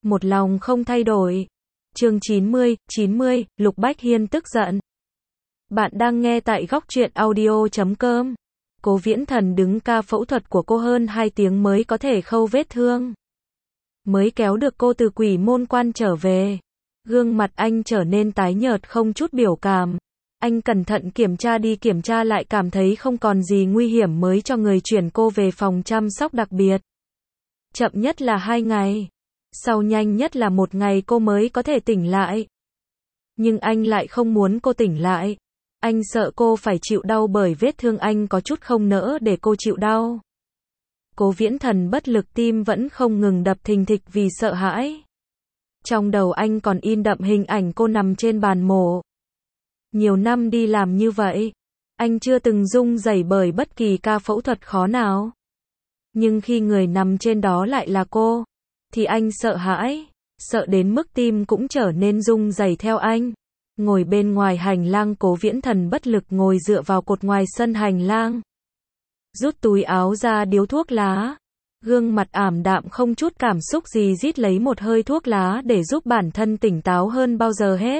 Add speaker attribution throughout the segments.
Speaker 1: một lòng không thay đổi. Chương 90, Lục Bách Hiên tức giận. Bạn đang nghe tại góc truyện audio.com. Cố Viễn Thần đứng ca phẫu thuật của cô hơn 2 tiếng mới có thể khâu vết thương. Mới kéo được cô từ quỷ môn quan trở về. Gương mặt anh trở nên tái nhợt không chút biểu cảm. Anh cẩn thận kiểm tra đi kiểm tra lại cảm thấy không còn gì nguy hiểm mới cho người chuyển cô về phòng chăm sóc đặc biệt. Chậm nhất là 2 ngày. Sau nhanh nhất là 1 ngày cô mới có thể tỉnh lại. Nhưng anh lại không muốn cô tỉnh lại. Anh sợ cô phải chịu đau bởi vết thương anh có chút không nỡ để cô chịu đau. Cố Viễn Thần bất lực tim vẫn không ngừng đập thình thịch vì sợ hãi. Trong đầu anh còn in đậm hình ảnh cô nằm trên bàn mổ. Nhiều năm đi làm như vậy, anh chưa từng rung rẩy bởi bất kỳ ca phẫu thuật khó nào. Nhưng khi người nằm trên đó lại là cô, thì anh sợ hãi, sợ đến mức tim cũng trở nên rung rẩy theo anh. Ngồi bên ngoài hành lang, Cố Viễn Thần bất lực ngồi dựa vào cột ngoài sân hành lang. Rút túi áo ra điếu thuốc lá. Gương mặt ảm đạm không chút cảm xúc gì rít lấy một hơi thuốc lá để giúp bản thân tỉnh táo hơn bao giờ hết.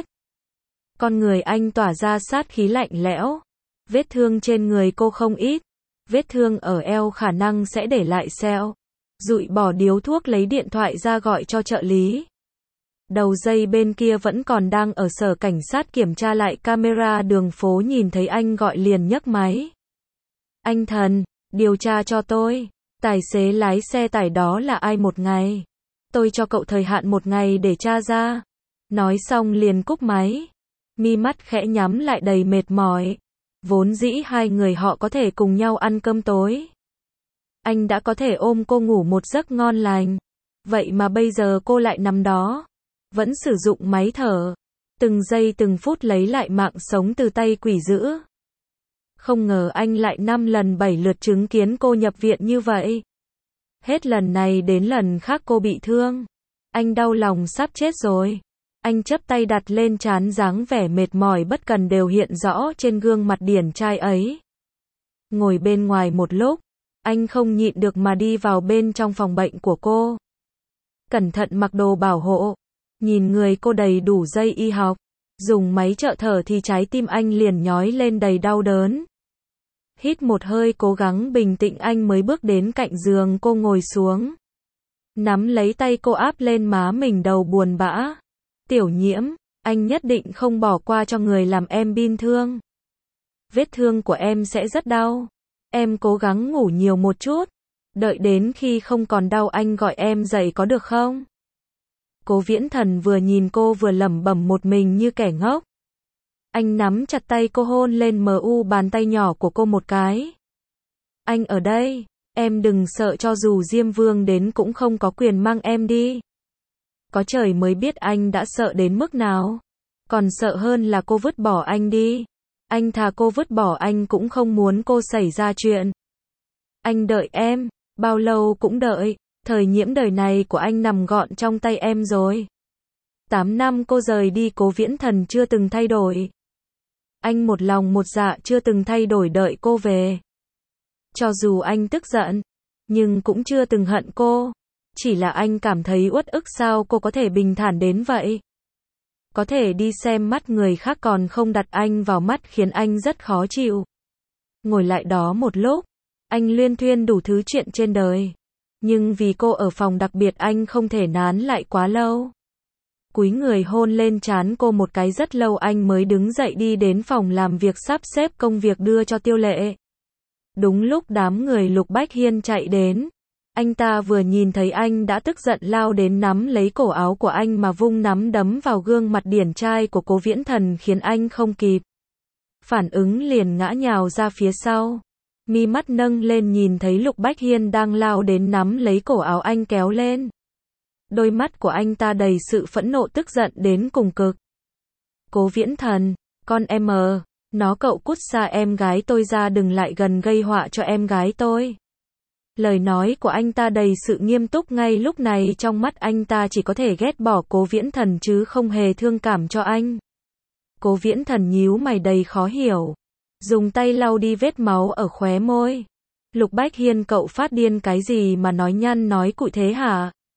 Speaker 1: Con người anh tỏa ra sát khí lạnh lẽo. Vết thương trên người cô không ít. Vết thương ở eo khả năng sẽ để lại sẹo. Dụi bỏ điếu thuốc lấy điện thoại ra gọi cho trợ lý. Đầu dây bên kia vẫn còn đang ở sở cảnh sát kiểm tra lại camera đường phố, nhìn thấy anh gọi liền nhấc máy. Anh Thần, điều tra cho tôi. Tài xế lái xe tải đó là ai một ngày? Tôi cho cậu thời hạn 1 ngày để tra ra. Nói xong liền cúp máy. Mi mắt khẽ nhắm lại đầy mệt mỏi. Vốn dĩ hai người họ có thể cùng nhau ăn cơm tối. Anh đã có thể ôm cô ngủ một giấc ngon lành. Vậy mà bây giờ cô lại nằm đó. Vẫn sử dụng máy thở. Từng giây từng phút lấy lại mạng sống từ tay quỷ dữ. Không ngờ anh lại 5 lần 7 lượt chứng kiến cô nhập viện như vậy. Hết lần này đến lần khác cô bị thương. Anh đau lòng sắp chết rồi. Anh chắp tay đặt lên trán, dáng vẻ mệt mỏi bất cần đều hiện rõ trên gương mặt điển trai ấy. Ngồi bên ngoài một lúc, anh không nhịn được mà đi vào bên trong phòng bệnh của cô. Cẩn thận mặc đồ bảo hộ. Nhìn người cô đầy đủ dây y học. Dùng máy trợ thở thì trái tim anh liền nhói lên đầy đau đớn. Hít một hơi cố gắng bình tĩnh, anh mới bước đến cạnh giường cô ngồi xuống. Nắm lấy tay cô áp lên má mình, đầu buồn bã. Tiểu Nhiễm, anh nhất định không bỏ qua cho người làm em bị thương. Vết thương của em sẽ rất đau. Em cố gắng ngủ nhiều một chút. Đợi đến khi không còn đau anh gọi em dậy có được không? Cố Viễn Thần vừa nhìn cô vừa lẩm bẩm một mình như kẻ ngốc. Anh nắm chặt tay cô, hôn lên bàn tay nhỏ của cô một cái. Anh ở đây, em đừng sợ, cho dù Diêm Vương đến cũng không có quyền mang em đi. Có trời mới biết anh đã sợ đến mức nào. Còn sợ hơn là cô vứt bỏ anh đi. Anh thà cô vứt bỏ anh cũng không muốn cô xảy ra chuyện. Anh đợi em, bao lâu cũng đợi. Thời Nhiễm đời này của anh nằm gọn trong tay em rồi. 8 năm cô rời đi, Cố Viễn Thần chưa từng thay đổi. Anh một lòng một dạ chưa từng thay đổi đợi cô về. Cho dù anh tức giận, nhưng cũng chưa từng hận cô. Chỉ là anh cảm thấy uất ức, sao cô có thể bình thản đến vậy. Có thể đi xem mắt người khác còn không đặt anh vào mắt khiến anh rất khó chịu. Ngồi lại đó một lúc, anh luyên thuyên đủ thứ chuyện trên đời. Nhưng vì cô ở phòng đặc biệt anh không thể nán lại quá lâu. Cúi người hôn lên trán cô một cái rất lâu anh mới đứng dậy đi đến phòng làm việc sắp xếp công việc đưa cho Tiêu Lệ. Đúng lúc đám người Lục Bách Hiên chạy đến. Anh ta vừa nhìn thấy anh đã tức giận lao đến nắm lấy cổ áo của anh mà vung nắm đấm vào gương mặt điển trai của Cố Viễn Thần khiến anh không kịp phản ứng liền ngã nhào ra phía sau. Mi mắt nâng lên nhìn thấy Lục Bách Hiên đang lao đến nắm lấy cổ áo anh kéo lên. Đôi mắt của anh ta đầy sự phẫn nộ tức giận đến cùng cực. Cố Viễn Thần, con em nó cậu cút xa em gái tôi ra, đừng lại gần gây họa cho em gái tôi. Lời nói của anh ta đầy sự nghiêm túc, ngay lúc này trong mắt anh ta chỉ có thể ghét bỏ Cố Viễn Thần chứ không hề thương cảm cho anh. Cố Viễn Thần nhíu mày đầy khó hiểu. Dùng tay lau đi vết máu ở khóe môi. Lục Bách Hiên, cậu phát điên cái gì mà nói nhăn nói cụi thế hả?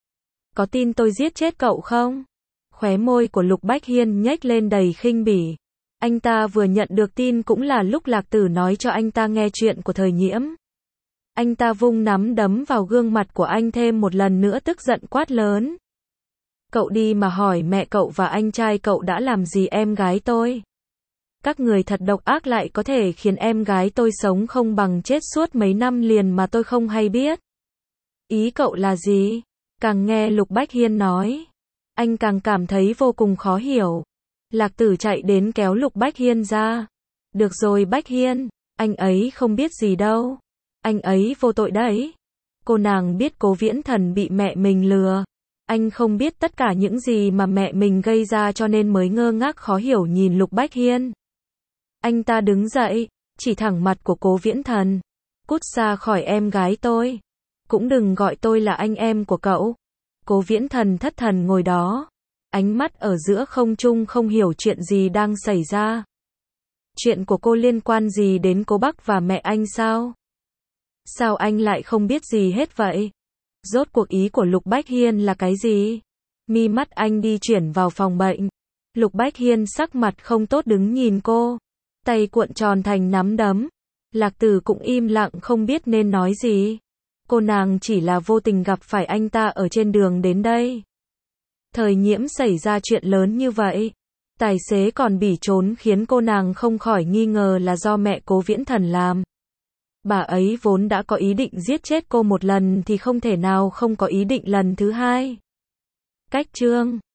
Speaker 1: Có tin tôi giết chết cậu không? Khóe môi của Lục Bách Hiên nhếch lên đầy khinh bỉ. Anh ta vừa nhận được tin cũng là lúc Lạc Tử nói cho anh ta nghe chuyện của Thời Nhiễm. Anh ta vung nắm đấm vào gương mặt của anh thêm một lần nữa, tức giận quát lớn. Cậu đi mà hỏi mẹ cậu và anh trai cậu đã làm gì em gái tôi. Các người thật độc ác, lại có thể khiến em gái tôi sống không bằng chết suốt mấy năm liền mà tôi không hay biết. Ý cậu là gì? Càng nghe Lục Bách Hiên nói, anh càng cảm thấy vô cùng khó hiểu. Lạc Tử chạy đến kéo Lục Bách Hiên ra. Được rồi Bách Hiên, anh ấy không biết gì đâu. Anh ấy vô tội đấy. Cô nàng biết Cố Viễn Thần bị mẹ mình lừa. Anh không biết tất cả những gì mà mẹ mình gây ra cho nên mới ngơ ngác khó hiểu nhìn Lục Bách Hiên. Anh ta đứng dậy, chỉ thẳng mặt của Cố Viễn Thần. Cút xa khỏi em gái tôi. Cũng đừng gọi tôi là anh em của cậu. Cố Viễn Thần thất thần ngồi đó. Ánh mắt ở giữa không trung, không hiểu chuyện gì đang xảy ra. Chuyện của cô liên quan gì đến cô Bắc và mẹ anh sao? Sao anh lại không biết gì hết vậy? Rốt cuộc ý của Lục Bách Hiên là cái gì? Mi mắt anh đi chuyển vào phòng bệnh. Lục Bách Hiên sắc mặt không tốt đứng nhìn cô. Tay cuộn tròn thành nắm đấm. Lạc Tử cũng im lặng không biết nên nói gì. Cô nàng chỉ là vô tình gặp phải anh ta ở trên đường đến đây. Thời Nhiễm xảy ra chuyện lớn như vậy. Tài xế còn bỉ trốn khiến cô nàng không khỏi nghi ngờ là do mẹ Cố Viễn Thần làm. Bà ấy vốn đã có ý định giết chết cô một lần thì không thể nào không có ý định lần thứ hai. Cách chương